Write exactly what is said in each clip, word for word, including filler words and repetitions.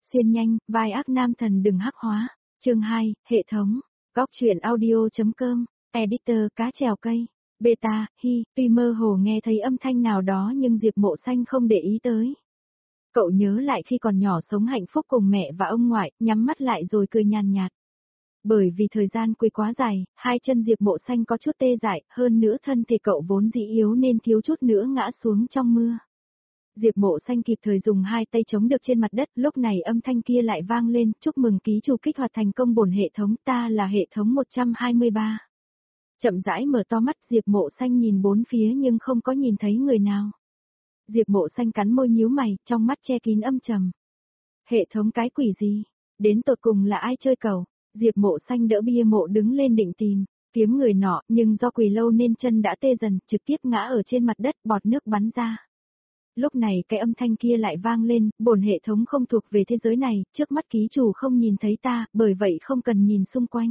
xuyên nhanh, vai ác nam thần đừng hắc hóa. Chương hai, hệ thống. Góc truyện audio.com, editor cá chèo cây. Beta, hi, tuy mơ hồ nghe thấy âm thanh nào đó nhưng Diệp Mộ Xanh không để ý tới. Cậu nhớ lại khi còn nhỏ sống hạnh phúc cùng mẹ và ông ngoại, nhắm mắt lại rồi cười nhàn nhạt. Bởi vì thời gian quỳ quá dài, hai chân Diệp Mộ Xanh có chút tê dại, hơn nữa thân thể cậu vốn dĩ yếu nên thiếu chút nữa ngã xuống trong mưa. Diệp Mộ Xanh kịp thời dùng hai tay chống được trên mặt đất, lúc này âm thanh kia lại vang lên, chúc mừng ký chủ kích hoạt thành công bổn hệ thống, ta là hệ thống một trăm hai mươi ba. Chậm rãi mở to mắt, Diệp Mộ Xanh nhìn bốn phía nhưng không có nhìn thấy người nào. Diệp Mộ Xanh cắn môi nhíu mày, trong mắt che kín âm trầm. Hệ thống cái quỷ gì? Đến tột cùng là ai chơi cầu? Diệp Mộ Xanh đỡ bia mộ đứng lên định tìm, kiếm người nọ, nhưng do quỳ lâu nên chân đã tê dần, trực tiếp ngã ở trên mặt đất, bọt nước bắn ra. Lúc này cái âm thanh kia lại vang lên, bổn hệ thống không thuộc về thế giới này, trước mắt ký chủ không nhìn thấy ta, bởi vậy không cần nhìn xung quanh.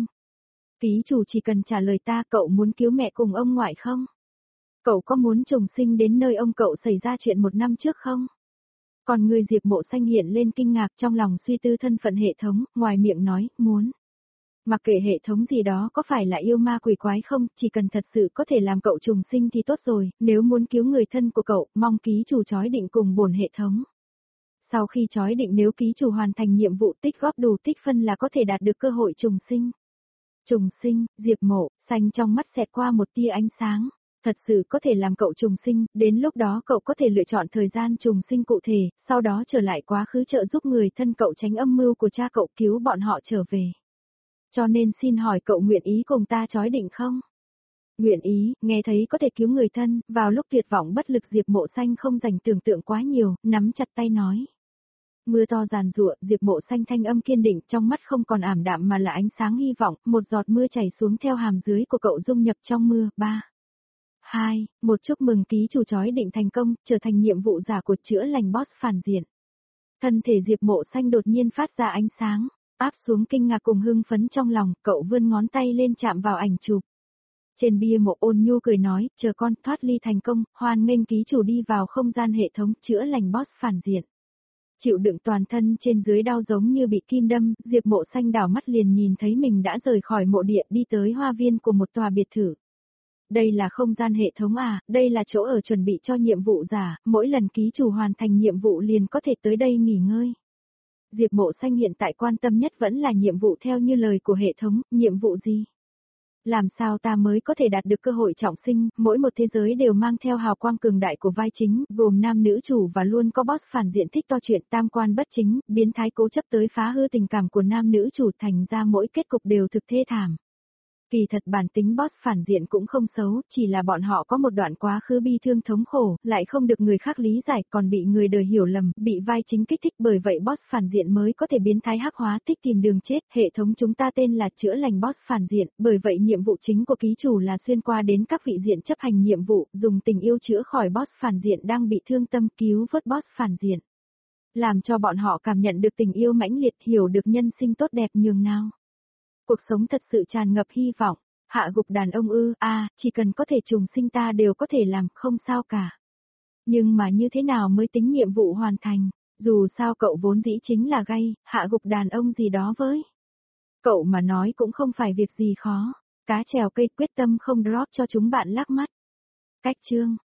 Ký chủ chỉ cần trả lời ta, cậu muốn cứu mẹ cùng ông ngoại không? Cậu có muốn trùng sinh đến nơi ông cậu xảy ra chuyện một năm trước không? Còn người Diệp Mộ Xanh hiện lên kinh ngạc, trong lòng suy tư thân phận hệ thống, ngoài miệng nói, muốn. Mặc kệ hệ thống gì đó có phải là yêu ma quỷ quái không, chỉ cần thật sự có thể làm cậu trùng sinh thì tốt rồi, nếu muốn cứu người thân của cậu, mong ký chủ chói định cùng bổn hệ thống. Sau khi chói định nếu ký chủ hoàn thành nhiệm vụ tích góp đủ tích phân là có thể đạt được cơ hội trùng sinh. Trùng sinh, Diệp Mộ Xanh trong mắt xẹt qua một tia ánh sáng. Thật sự có thể làm cậu trùng sinh, đến lúc đó cậu có thể lựa chọn thời gian trùng sinh cụ thể, sau đó trở lại quá khứ trợ giúp người thân cậu tránh âm mưu của cha cậu cứu bọn họ trở về. Cho nên xin hỏi cậu nguyện ý cùng ta chói định không? Nguyện ý, nghe thấy có thể cứu người thân, vào lúc tuyệt vọng bất lực Diệp Mộ Xanh không dành tưởng tượng quá nhiều, nắm chặt tay nói. Mưa to giàn giụa, Diệp Mộ Xanh thanh âm kiên định, trong mắt không còn ảm đạm mà là ánh sáng hy vọng, một giọt mưa chảy xuống theo hàm dưới của cậu dung nhập trong mưa. Ba. Hai, một chúc mừng ký chủ chói định thành công, trở thành nhiệm vụ giả của chữa lành boss phản diện. Thân thể Diệp Mộ Xanh đột nhiên phát ra ánh sáng, áp xuống kinh ngạc cùng hưng phấn trong lòng, cậu vươn ngón tay lên chạm vào ảnh chụp. Trên bia mộ ôn nhu cười nói, chờ con thoát ly thành công, hoan nghênh ký chủ đi vào không gian hệ thống chữa lành boss phản diện. Chịu đựng toàn thân trên dưới đau giống như bị kim đâm, Diệp Mộ Xanh đảo mắt liền nhìn thấy mình đã rời khỏi mộ địa đi tới hoa viên của một tòa biệt thự. Đây là không gian hệ thống à, đây là chỗ ở chuẩn bị cho nhiệm vụ giả, mỗi lần ký chủ hoàn thành nhiệm vụ liền có thể tới đây nghỉ ngơi. Diệp Mộ Xanh hiện tại quan tâm nhất vẫn là nhiệm vụ theo như lời của hệ thống, nhiệm vụ gì? Làm sao ta mới có thể đạt được cơ hội trọng sinh, mỗi một thế giới đều mang theo hào quang cường đại của vai chính, gồm nam nữ chủ và luôn có boss phản diện thích to chuyện tam quan bất chính, biến thái cố chấp tới phá hư tình cảm của nam nữ chủ thành ra mỗi kết cục đều thực thê thảm. Kỳ thật bản tính boss phản diện cũng không xấu, chỉ là bọn họ có một đoạn quá khứ bi thương thống khổ, lại không được người khác lý giải, còn bị người đời hiểu lầm, bị vai chính kích thích, bởi vậy boss phản diện mới có thể biến thái hắc hóa, thích tìm đường chết. Hệ thống chúng ta tên là chữa lành boss phản diện, bởi vậy nhiệm vụ chính của ký chủ là xuyên qua đến các vị diện chấp hành nhiệm vụ, dùng tình yêu chữa khỏi boss phản diện đang bị thương tâm, cứu vớt boss phản diện. Làm cho bọn họ cảm nhận được tình yêu mãnh liệt, hiểu được nhân sinh tốt đẹp nhường nào. Cuộc sống thật sự tràn ngập hy vọng, hạ gục đàn ông ư, a, à, chỉ cần có thể trùng sinh ta đều có thể làm, không sao cả. Nhưng mà như thế nào mới tính nhiệm vụ hoàn thành, dù sao cậu vốn dĩ chính là gay, hạ gục đàn ông gì đó với. Cậu mà nói cũng không phải việc gì khó, cá chèo cây quyết tâm không drop cho chúng bạn lắc mắt. Cách chương.